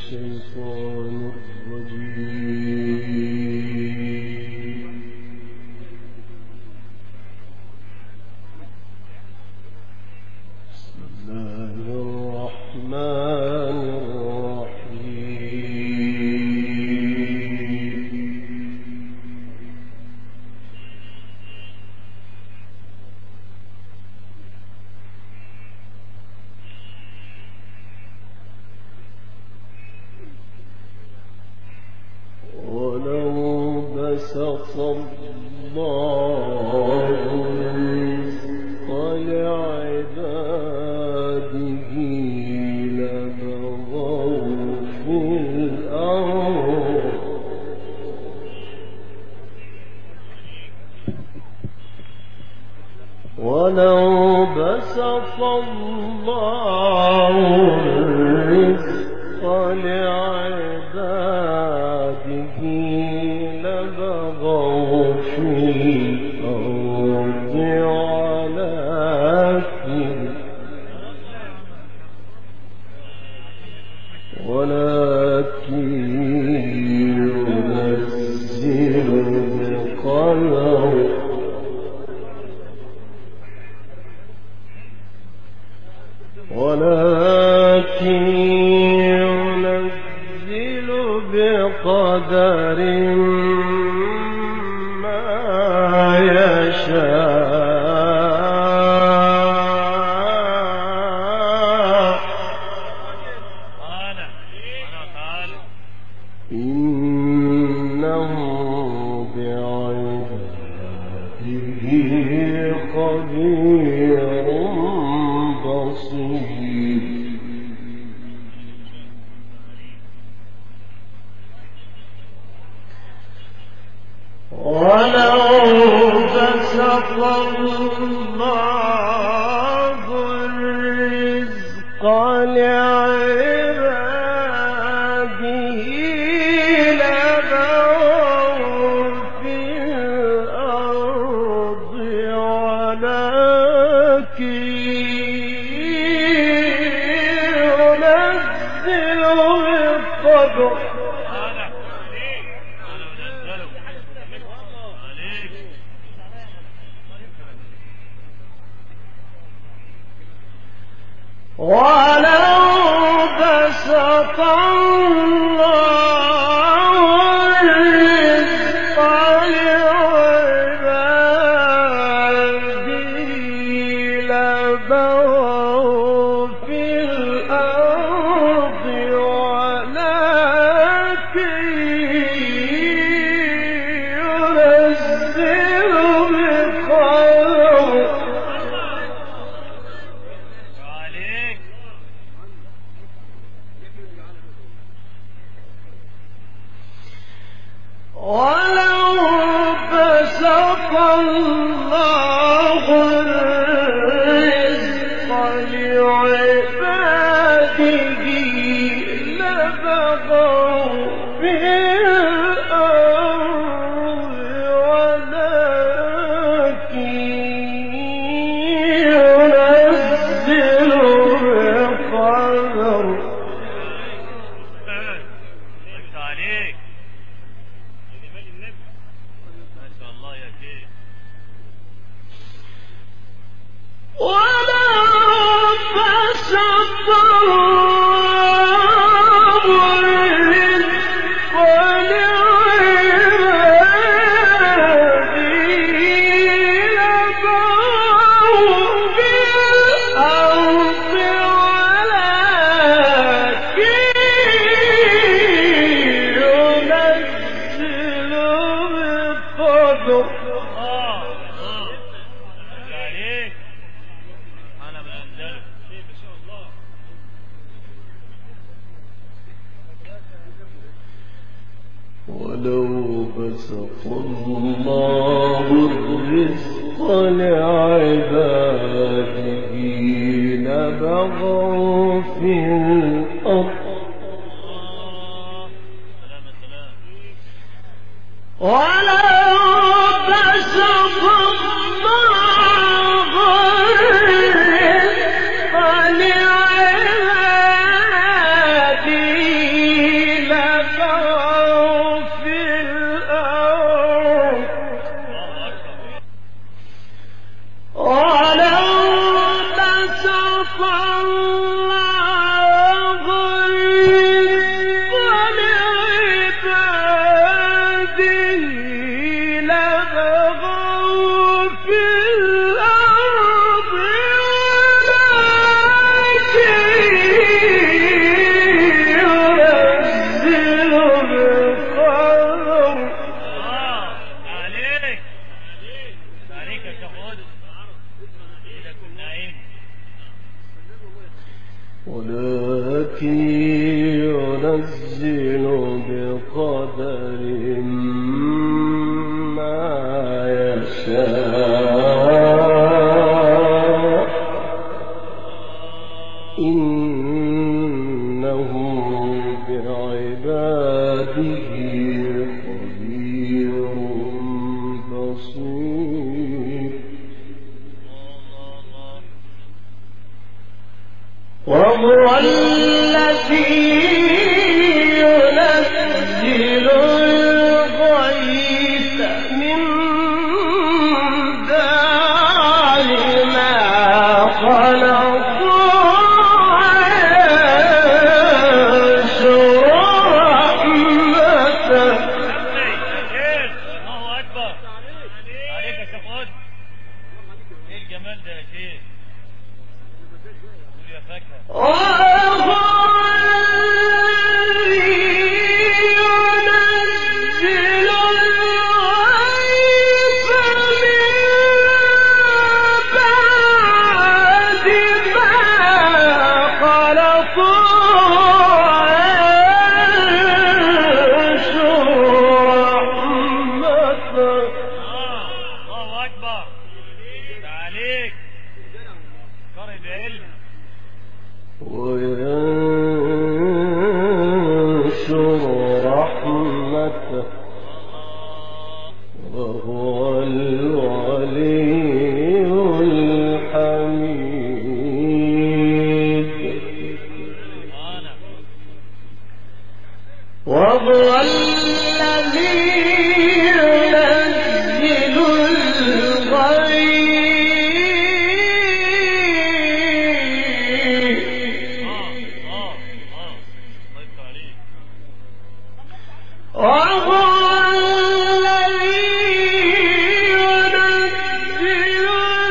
الشيطان الرجيم. بسم الله الرحمن بسط الله الرزق لعباده لبغوا في الأرض ولو بسط الله الرزق لعباده لبغوا في الأرض ولكن ينزل بقدر بقدر ما يشاء إنه بعباده خبير بصير. ولو بسط الله الرزق لعباده لبغوا في الأرض ولكن ينزل بقدر ولو بسط الله الرزق لعباده لبغوا في الأرض ولكن ينزل بقدر ولو بسط الله الرزق لعباده لبغوا في الأرض ولكن ينزل بقدر ولو بسط الله الرزق لعباده لبغوا في الأرض ولكن ينزل بقدر ولو بسط الله الرزق لعباده لبغوا في الأرض ولو بسط الله الرزق لعباده ينزل بقدر ما يشاء إنه بعباده خبير بصير وهو الذي ينزل الغيث من بعد ما خلقوا وينشر رحمته الله أكبر عليك يا شيخ هدى. ايه الجمال ده يا شيخ؟ قول يا فاكهة. الله أكبر عليك قارئ بعلم وينشر رحمته وهو الولي الحميد وهو الذي ينزل وهو الذي ينزل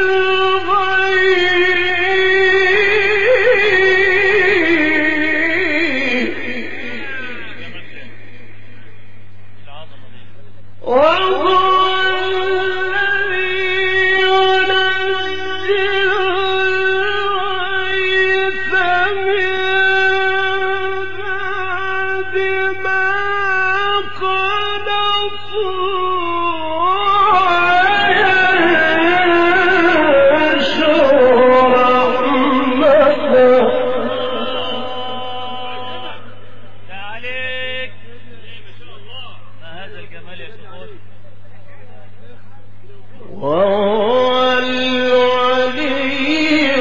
وهو الولي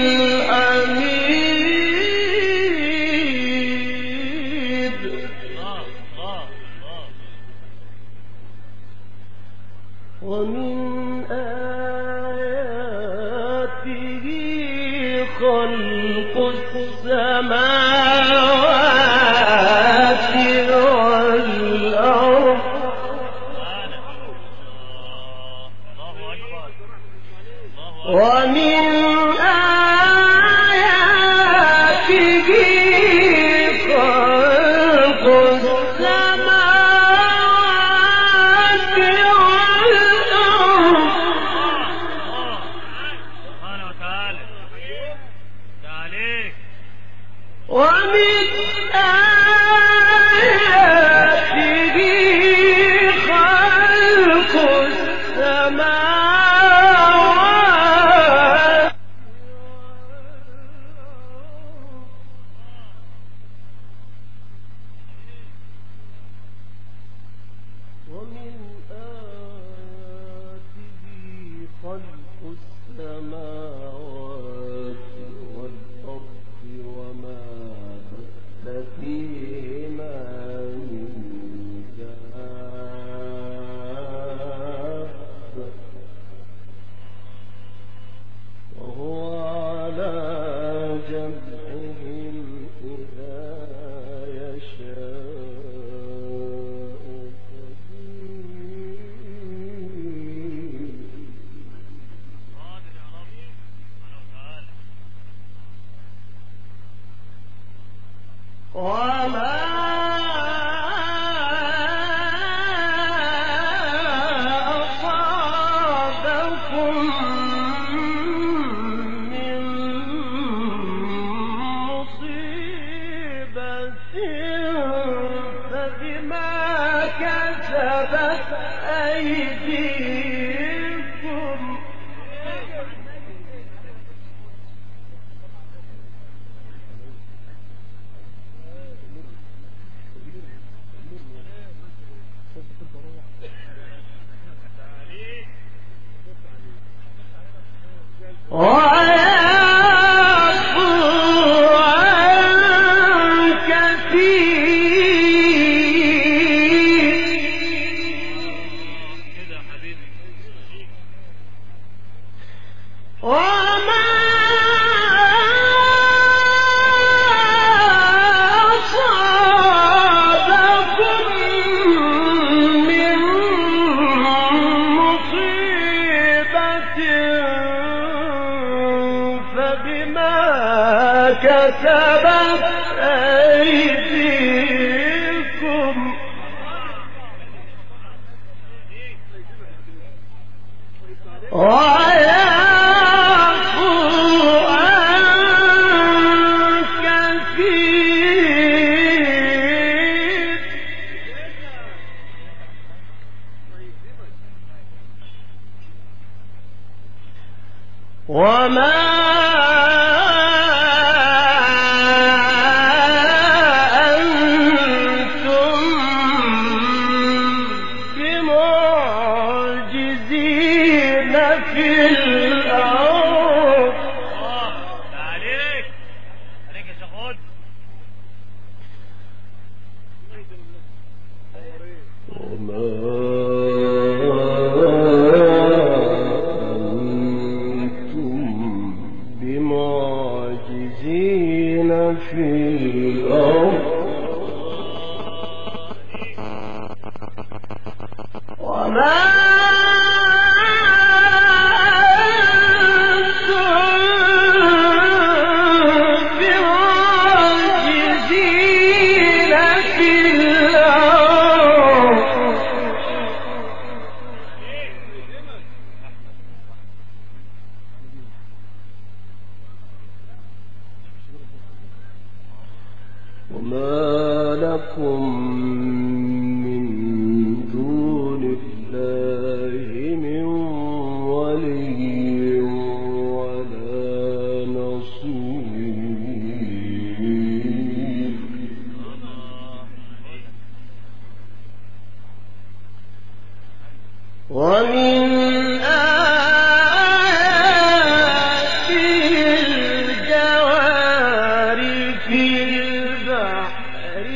الحميد ومن آياته خلق السماوات والأرض ومن آياته خلق السماوات والأرض سبحانه وتعالى تعاليك ومن آياته خلق السماوات ومن آياته خلق السماوات والأرض وما بث فيهما من دابة وهو على جمعهم إذا يشاء وما أصابكم من مصيبة فبما كسبت أيديكم كسبت أيديكم ويعفو عن كثير وما ومن آياته الجوار في البحر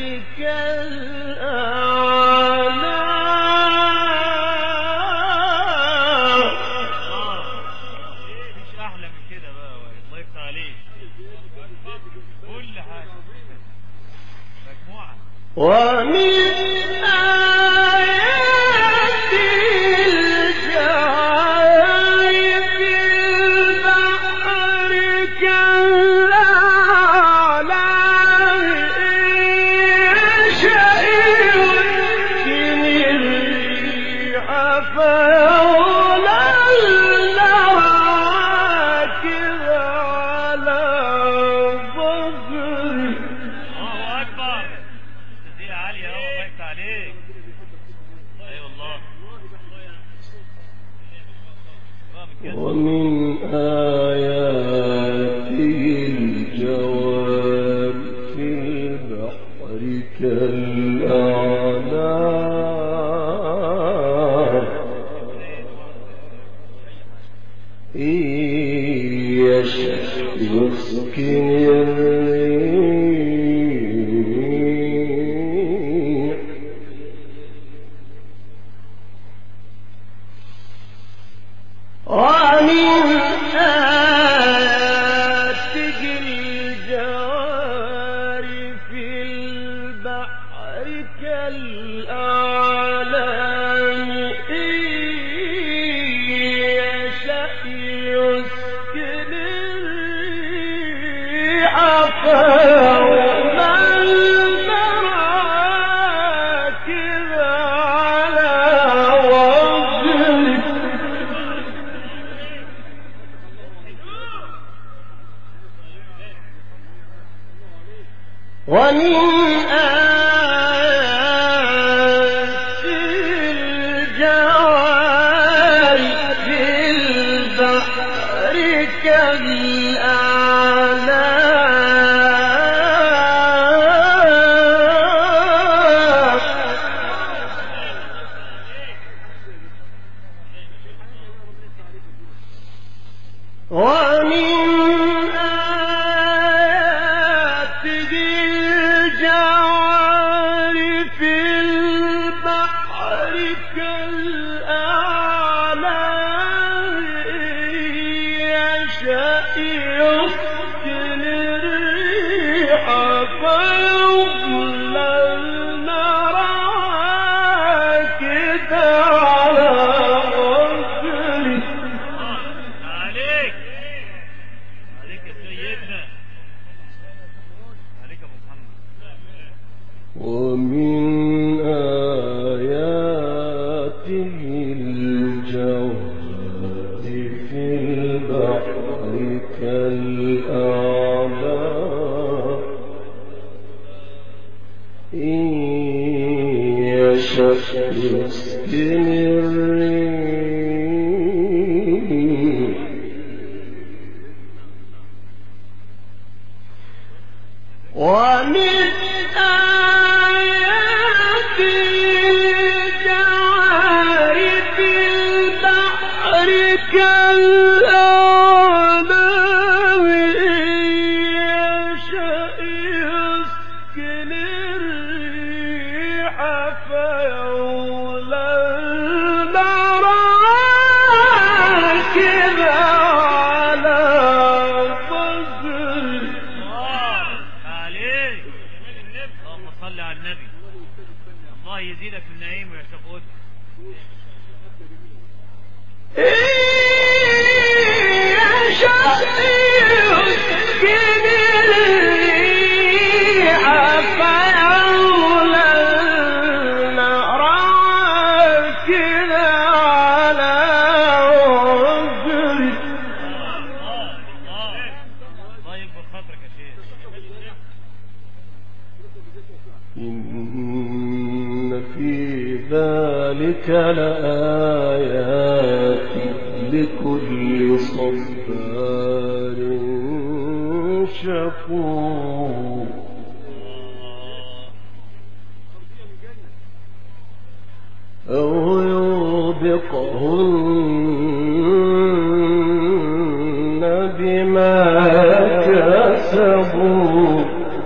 كالأعلام مش أحلى من كده بقى الله يفتح عليك كل حاجة مجموعة ومن ومن آياته الجوار في البحر كالأعلام إن يشأ يسكن الريح ومن آياته الجوار في البحر كالأعلام إن يشأ يسكن الريح فيوم المراكب على وجهه ومن آيات الجوار في البحر ومن آياته الجوار في البحر كالأعلام يشأ يسكن الريح فيظللن راكدا على ظهره عليك يا سيدنا، عليك يا ابو محمد. ومن آياته الجوار في البحر كالأعلام إن يشأ يسكن الريح ومن آياته الجوار في البحر كالأعلام إن يشأ يسكن الريح فيظللن راكدا على ظهره عليك اللهم صل على النبي. الله يزيدك من نعيمه يا شيخ. الله يكبر خاطرك يا شيخ. إن في ذلك لآيات لكل صبار شكور أو يوبقهن بما كسبوا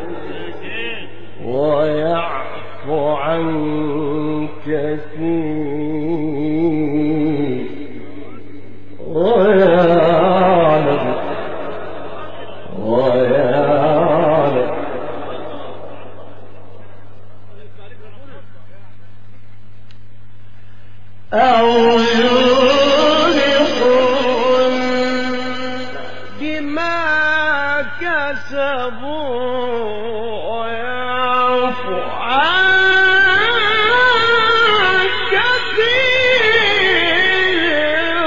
ويعفو عن كثير ويعلم أو يوبقهن بما كسبوا ويعفو عن كثير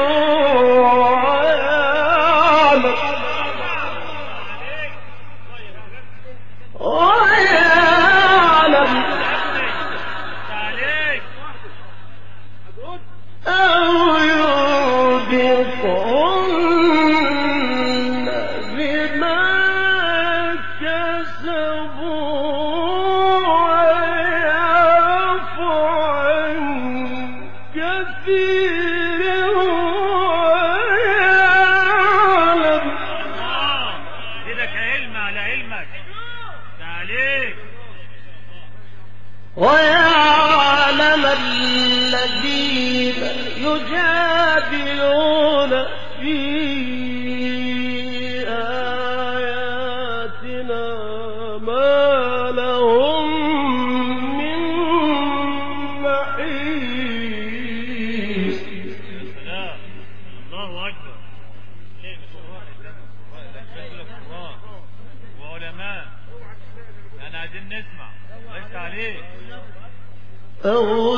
ويعلم أو يوبقهن بما كسبوا ويعفو عن كثير ويعلم إيدك علم على علمك. عليك ويعلم الذين يجادلون في آياتنا ما لهم من محيص. سلام. الله أكبر. وعلماء أنا عايزين نسمع. ليس عليك. أو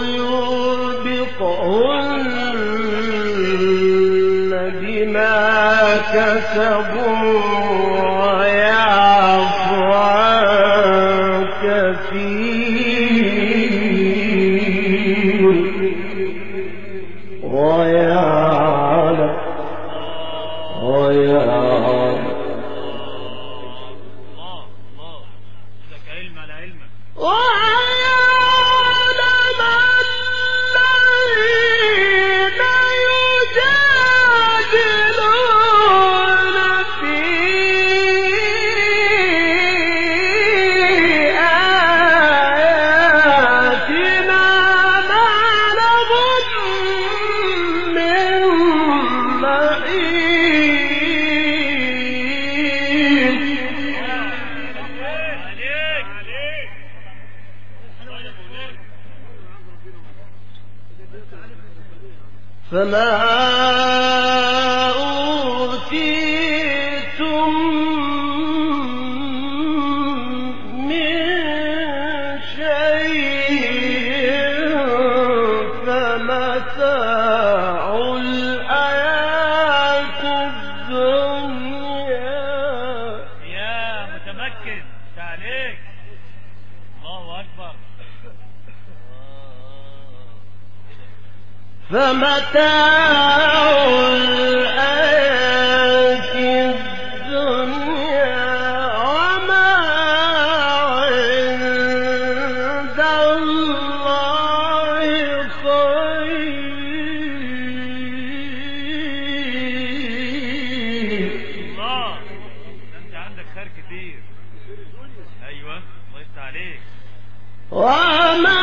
يوبقهن بما كسبوا ويعفو عن كفيل ويعلم فما أوتيتم من شيء فمتاع الحياة الدنيا. يا متمكن تعليق الله أكبر. فمتاع الحياة الدنيا وما عند الله خير. الله أنت عندك خير كتير. أيوة الله يفتح عليك. وما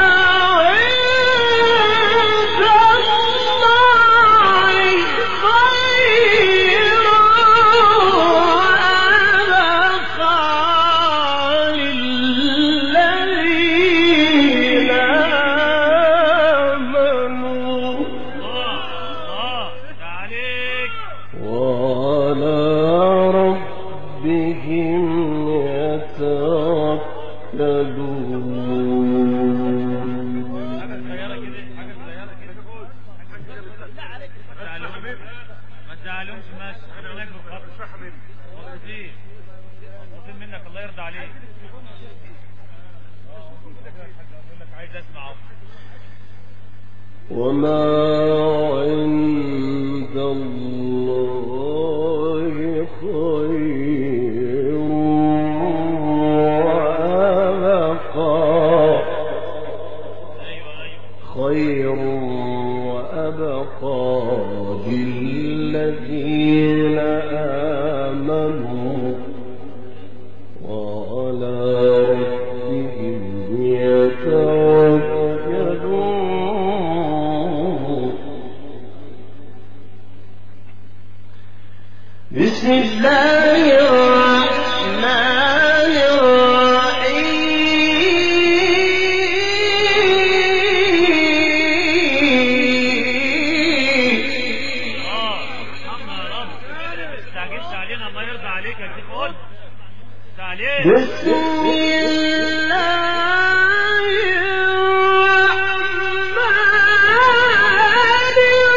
ما تزعلهمش ماشي. هناك بالخط مبسوطين منك الله يرضى عليك. بقول لك عايز اسمع. وما عند الله خير وأبقى. خير وأبقى للذين آمنوا وعلى ربهم يتوكلون. بسم الله الرحمن الرحيم. استعجلت علينا الله يرضى عليك يا شيخ قول. بسم الله الرحمن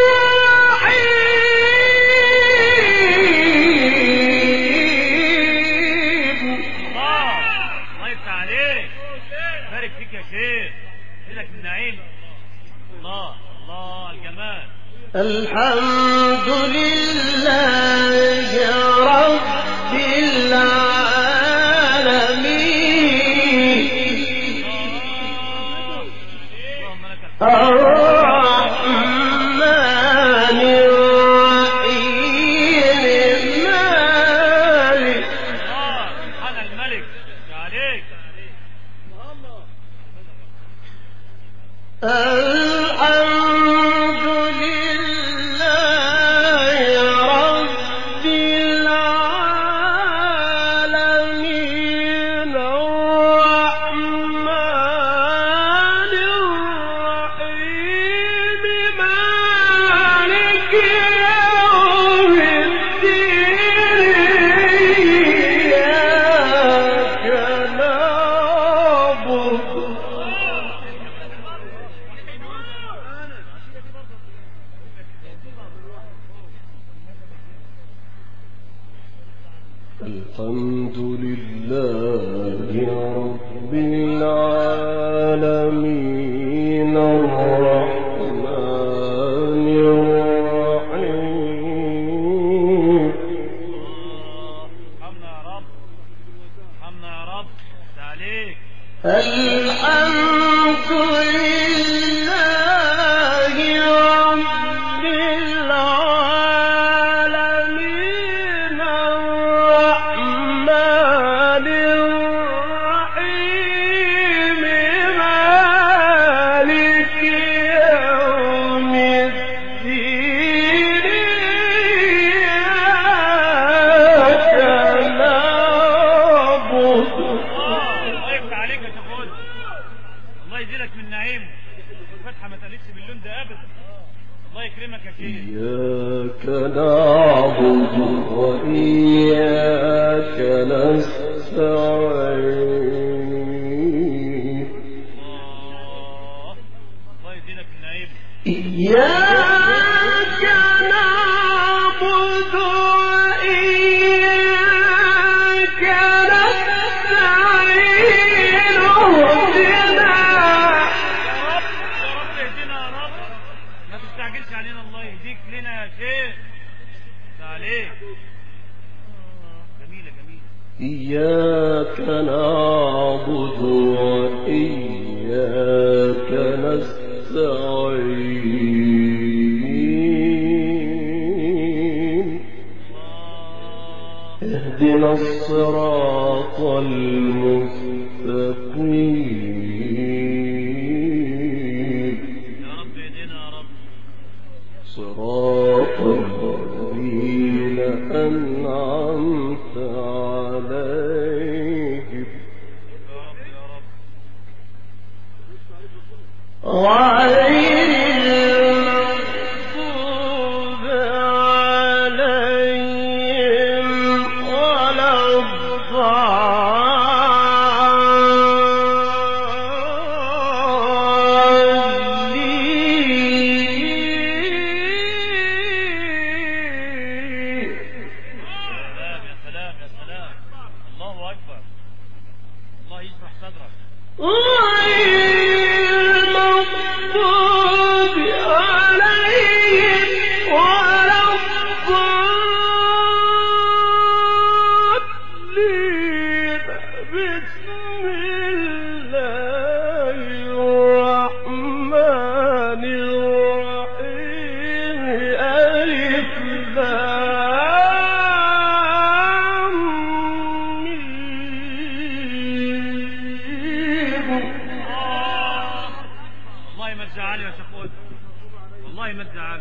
الرحيم. الله يفتح عليك. بارك فيك يا شيخ. ايدك من نعيم. الله الله الجمال. الحمد لله رب العالمين الرحمن الرحيم مالك. سبحان الملك عليك. الحمد لله رب العالمين الرحمن الرحيم مالك يوم الدين إياك نعبد الحمد لله رب العالمين الرحمن الرحيم مالك يوم الدين إياك نعبد. الله يفتح عليك يا شيخ. الله يزيدك من نعيمه. الفتحه ما تقلتش باللون ده ابدا. الله يكرمك يا شيخ. إياك نعبد وإياك نستعين. الله يزيدك من نعيمه. إياك نعبد وإياك نستعين. اهدنا يا رب. ما تستعجلش علينا. الله يهديك لنا يا شيخ. عليك. جميلة جميلة. إياك نعبد وإياك نستعين. اهدنا الصراط المستقيم. يا رب اهدنا يا رب. صراط الذين أنعمت عليهم يا رب يا رب. غير المغضوب عليهم ولا الضالين. سلام يا سلام يا سلام. الله أكبر. الله يشرح صدرك. غير المغضوب عليهم ولا الضالين. بسم الله الرحمن الرحيم. ألف لام ميم. والله ما تزعل يا شيخ. والله ما تزعل.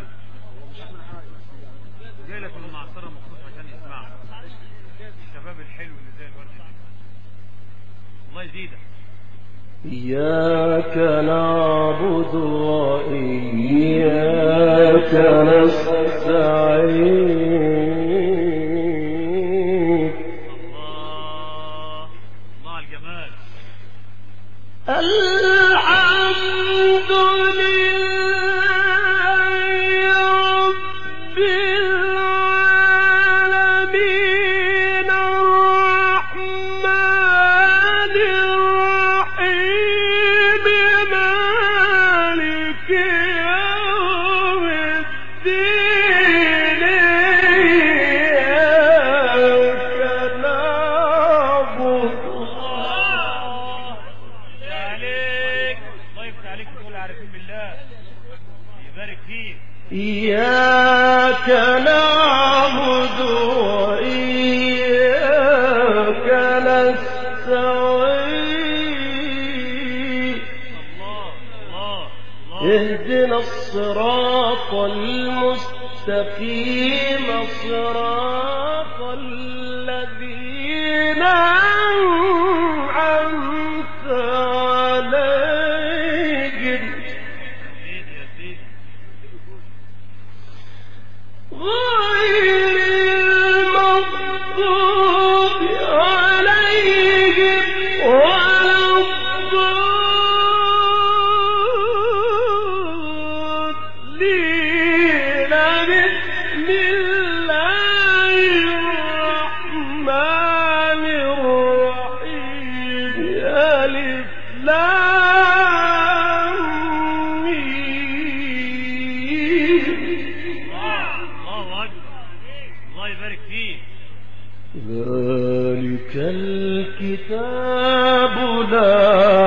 جاي لك من المعصرة مخصوص عشان يسمعك. الشباب الحلو اللي زي الورد ده. الله يزيدك. إياك نعبد وإياك نستعين. الله الله على الجمال. الحمد لله رب العالمين الرحمن الرحيم مالك يوم الدين إياك نعبد. عليك. الله يفتح عليك. تقول عارفين بالله. يبارك فيك. إياك نعبد وإياك نستعين. الله الله الله. اهدنا الصراط المستقيم صراط الذين أنعمت عليهم سيدي يا سيدي. غير المغضوب عليهم ولا الضالين. بسم الله الرحمن الرحيم. ألف لام ميم. الله أكبر. الله يبارك فيك. ذلك الكتاب لا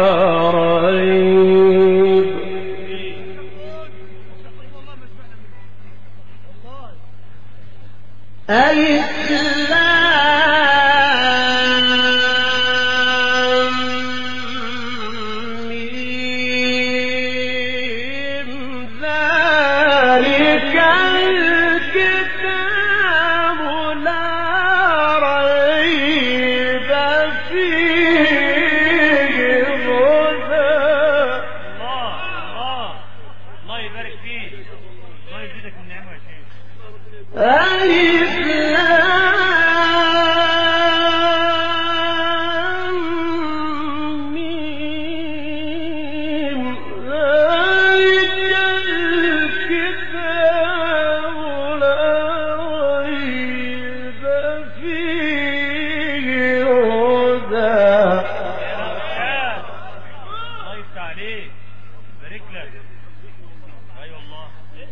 عليك بارك لك. اي والله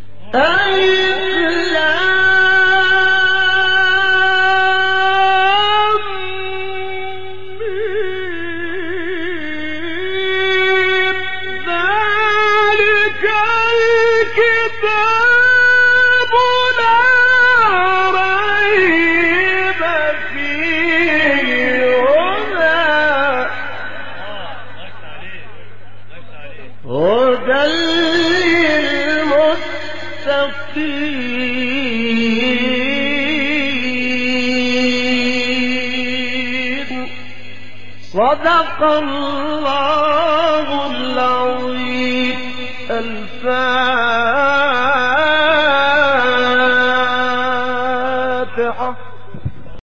صدق الله العظيم. الفاتحة.